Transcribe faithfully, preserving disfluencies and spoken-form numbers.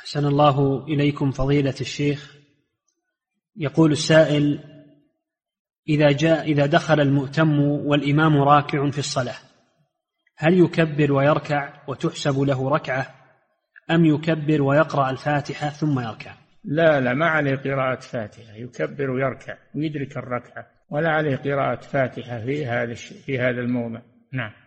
أحسن الله إليكم فضيلة الشيخ. يقول السائل: إذا جاء إذا دخل المؤتم والإمام راكع في الصلاة، هل يكبر ويركع وتحسب له ركعة، أم يكبر ويقرأ الفاتحة ثم يركع؟ لا لا، ما عليه قراءة فاتحة، يكبر ويركع ويدرك الركعة، ولا عليه قراءة فاتحة في هذا في هذا الموضع. نعم.